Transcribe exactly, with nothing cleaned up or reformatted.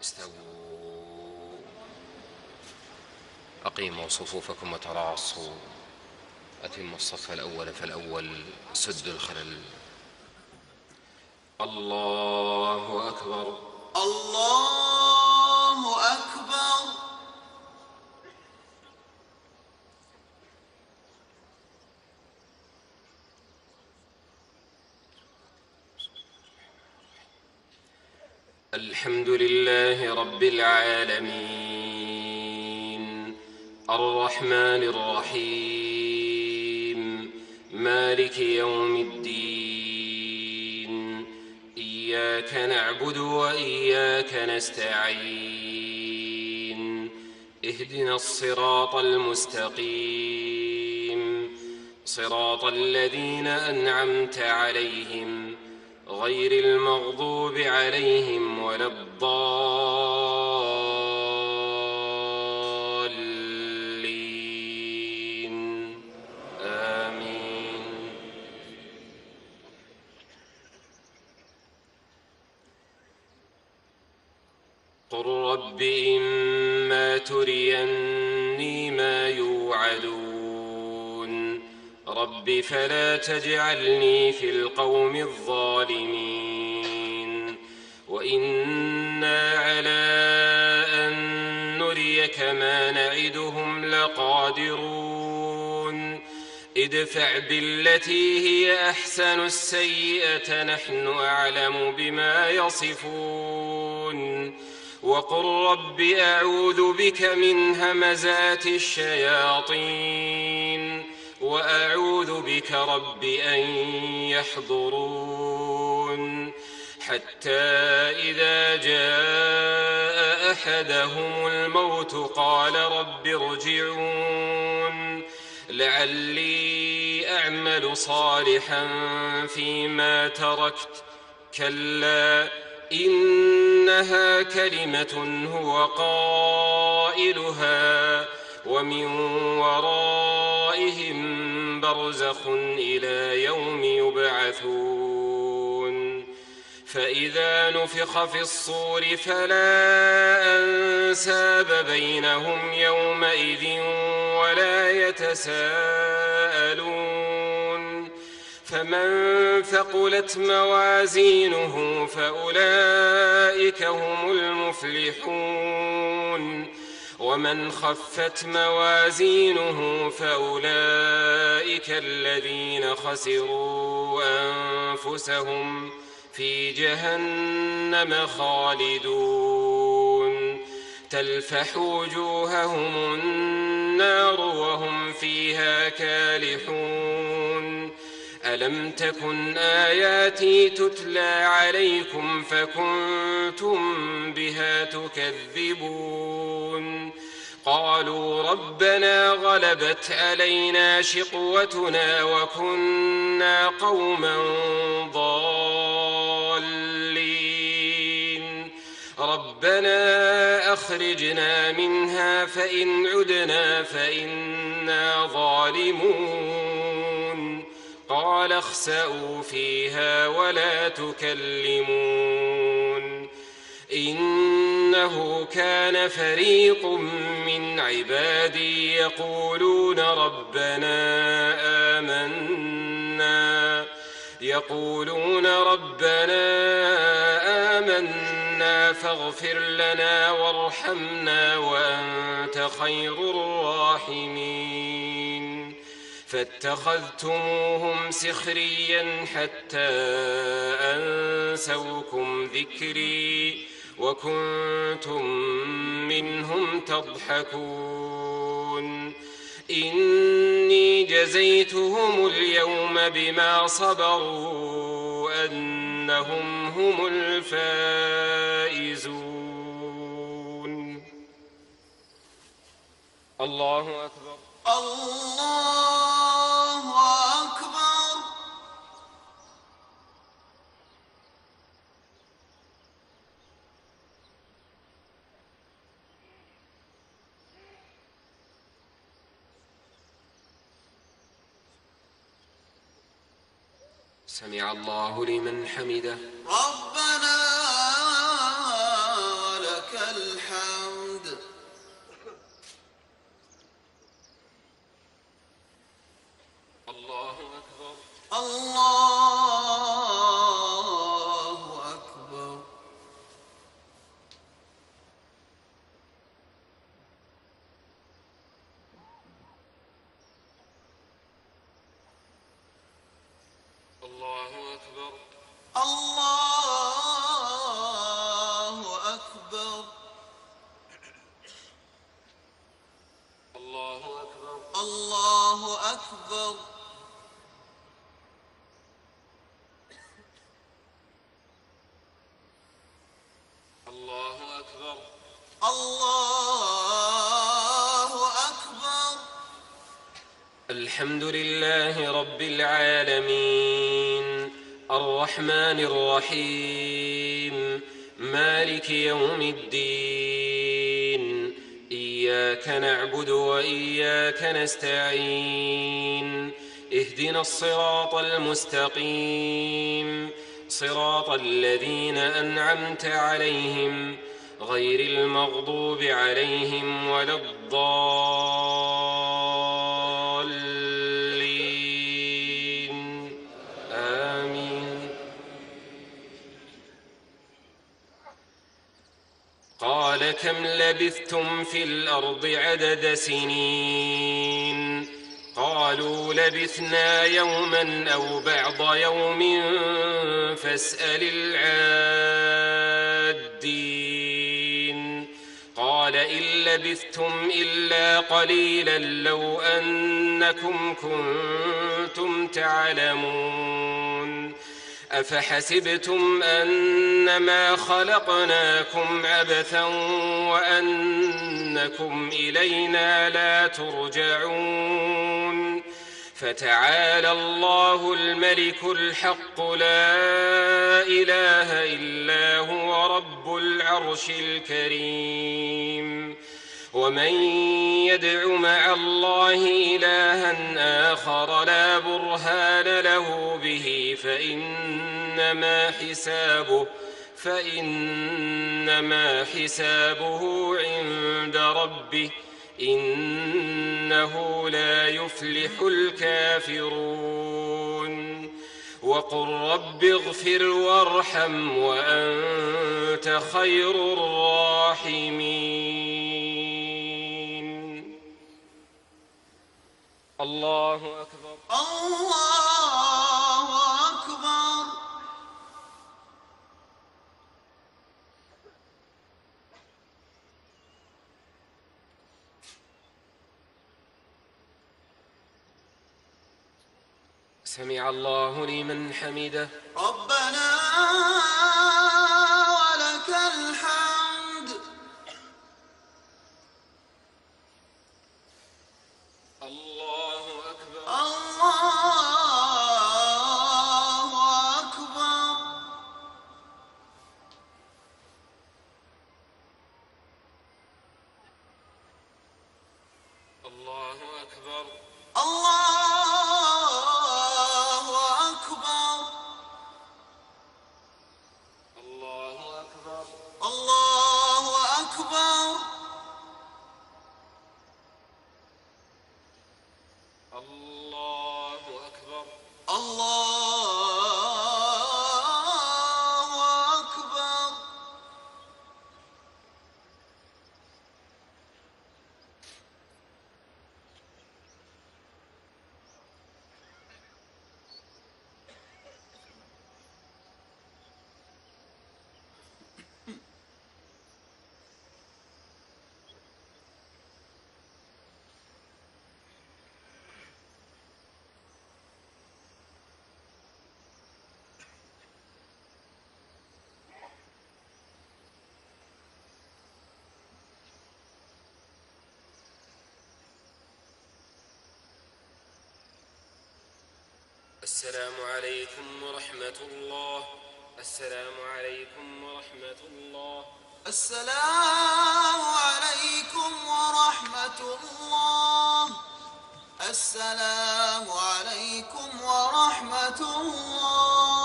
استووا. أقيموا صفوفكم وتراصوا. أتموا الصف الأول فالأول. سدوا الخلل. الله أكبر. الله أكبر. الحمد لله رب العالمين الرحمن الرحيم مالك يوم الدين. إياك نعبد وإياك نستعين. اهدنا الصراط المستقيم صراط الذين أنعمت عليهم غير المغضوب عليهم ولا الضالين. آمين. قل رب إما تريني ما يوعدون رب فلا تجعلني في القوم الظالمين. وإنا على أن نريك ما نعدهم لقادرون. ادفع بالتي هي أحسن السيئة نحن أعلم بما يصفون. وقل رب أعوذ بك من همزات الشياطين وأعوذ بك رب أن يحضرون. حتى إذا جاء أحدهم الموت قال رب ارجعون لعلي أعمل صالحا فيما تركت. كلا إنها كلمة هو قائلها ومن ورائهم برزخ إلى يوم يبعثون. فإذا نفخ في الصور فلا أنساب بينهم يومئذ ولا يتساءلون. فمن ثقلت موازينه فأولئك هم المفلحون. ومن خفت موازينه فأولئك الذين خسروا أنفسهم في جهنم خالدون. تلفح وجوههم النار وهم فيها كالحون. ألم تكن آياتي تتلى عليكم فكنتم بها تكذبون. قالوا ربنا غلبت علينا شقوتنا وكنا قوما ضالين. ربنا أخرجنا منها فإن عدنا فإنا ظالمون. قال اخسئوا فيها ولا تكلمون. إنه كان فريق من عبادي يقولون ربنا آمنا يقولون ربنا آمنا فاغفر لنا وارحمنا وأنت خير الراحمين. فاتخذتموهم سخريا حتى أنسوكم ذكري وكنتم منهم تضحكون. إني جزيتهم اليوم بما صبروا أنهم هم الفائزون. الله أكبر. الله أكبر. سمع الله لمن حمده. ربنا لك الله أكبر. الله أكبر. الله أكبر. الله أكبر. الله أكبر. الله أكبر. الحمد لله رب العالمين الرحمن الرحيم مالك يوم الدين إياك نعبد وإياك نستعين اهدنا الصراط المستقيم صراط الذين أنعمت عليهم غير المغضوب عليهم ولا الضالين آمين. قال كم لبثتم في الأرض عدد سنين قالوا لبثنا يوما أو بعض يوم فاسأل العادين قال إن لبثتم إلا قليلا لو أنكم كنتم تعلمون أفحسبتم أنما خلقناكم عبثا وأنكم إلينا لا ترجعون فتعالى الله الملك الحق لا إله إلا هو رب العرش الكريم. ومن يدع مع الله إلها آخر لا برهان له به فإنما حسابه فإنما حسابه عند ربه إنه لا يفلح الكافرون. وقل رب اغفر وارحم وأنت خير الراحمين. الله أكبر. الله أكبر. سمع الله لمن حمده. ربنا ولك الحمد. الله أكبر. الله أكبر. الله أكبر. الله أكبر. الله أكبر. الله أكبر. الله أكبر. الله أكبر. السلام عليكم ورحمة الله. السلام عليكم ورحمة الله. السلام عليكم ورحمة الله. السلام عليكم ورحمة الله.